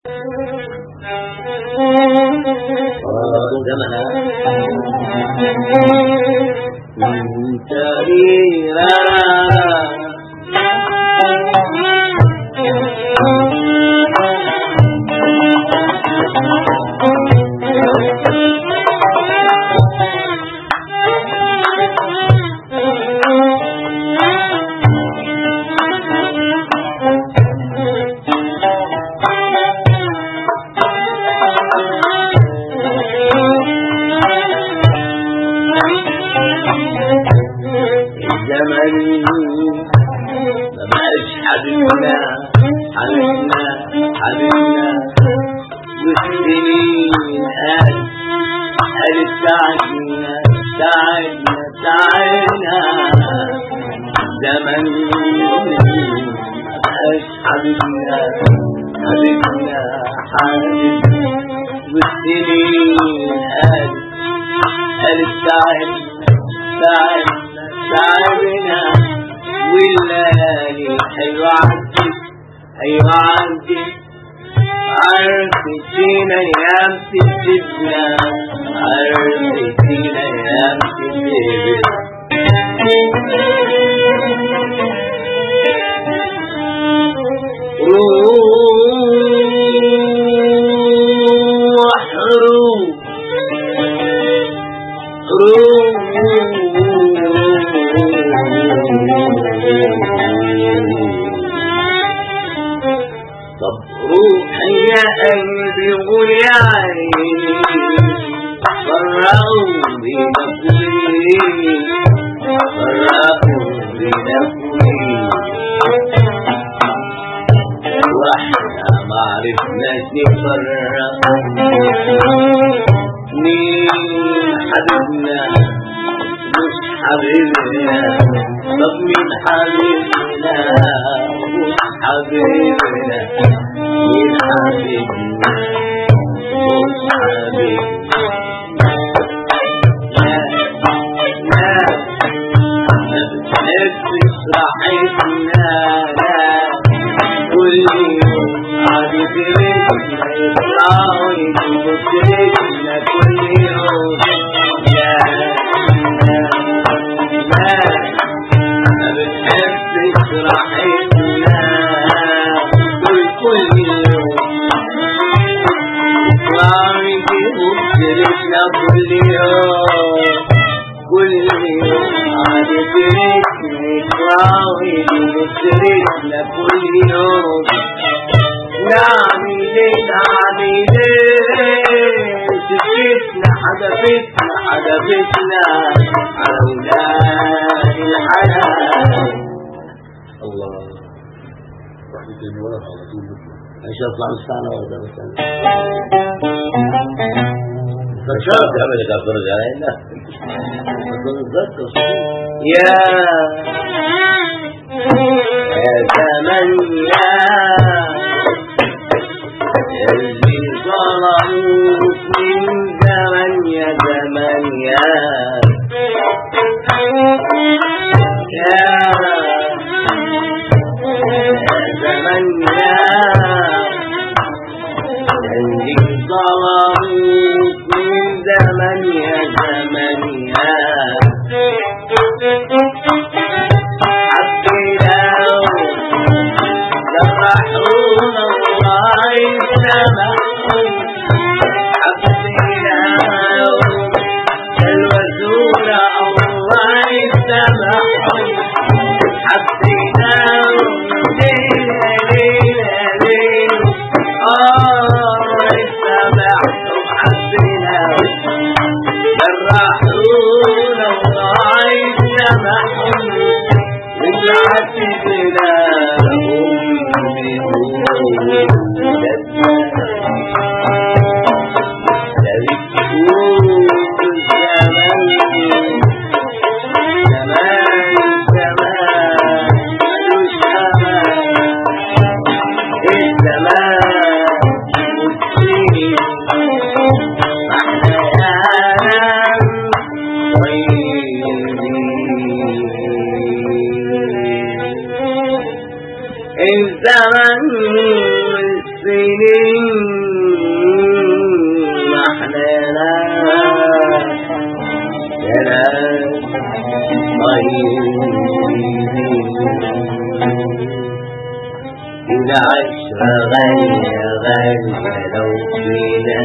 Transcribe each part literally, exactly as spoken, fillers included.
زمنا من تريرا حبيبنا حبيبنا حبيبنا والسنين قال قالت تعبنا تعبنا تعبنا زمن مبقاش حبيبنا حبيبنا حبيبنا والسنين قال قالت تعبنا تعبنا تعبنا والليالي حلوة عدت أيوة عدت عرفت فينا أيام تسيبنا عرفت فينا أيام تسيبنا روح روح روح طب روحي يا قلبي قول يا عيني فرقوا بنفسي فرقوا بنفسي واحنا ما عرفناش نفرق مين حبيبنا مش حبيبنا طب مين حبيبنا مش حبيبنا مين حبيبنا مش حبيبنا لا لا ما بتحبش راحتنا لا كل يوم عادي بيتنا يطلعوا يجيبوا سيرتنا كل يوم لا ما بتحبش راحتنا كل كل يوم يطلعوا يجيبوا سيرتنا كل يوم كل يوم عادي بيتنا يطلعوا يجيبوا سيرتنا كل يوم نعمل ايه نعمل ايه سكتنا حدفتنا حدفتنا على ولاد الحلال الله واحد تاني ولد على طول ايش اطلع مستعنا ولا مستعنا فشاف عمل كافر جاي لا يا يا زمن يا قلبي ظلموك من زمن يا زمن يا يا يا زمن يا قلبي ظلموك من زمن يا زمن يا جرحونا الله يسامحهم حبينا الوزورة الله يسامحهم حبينا ليلة ليلة ليلة الله يسامحهم حبينا جرحونا الله يسامحهم رجعت بلادهم الزمن والسنين محلانا كلام طيبين العشرة غالية غالية لو فينا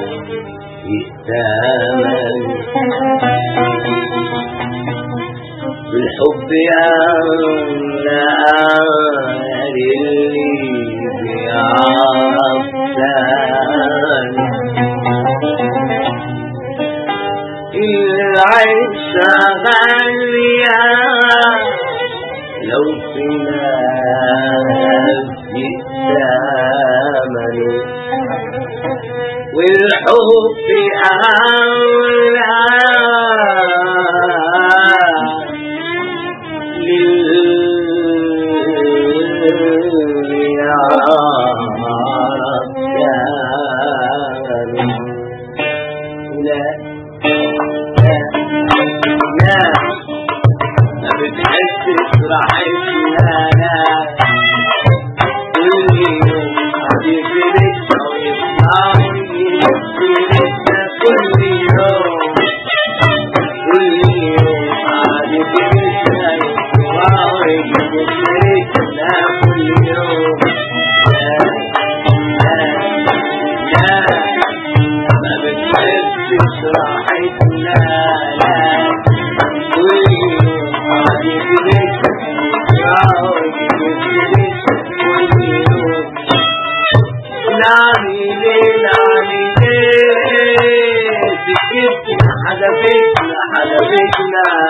يستامل بالحب يا نار اللي بيعرفان العشرة غالية لو فينا يستامل والحب أولى للي يعرف كان لا لا لا ما بتحسش راحتنا لا كل يوم حبيب لسه ويطلعني لسه كل يوم كل يوم حبيب لسه يطلعني لسه كل يوم لا لا لا ما بتحسش راحتنا لا كل يوم حبيب لسه يطلعني لسه كل يوم نعمي ليه نعمي ليه سكتنا حدفتنا حدفتنا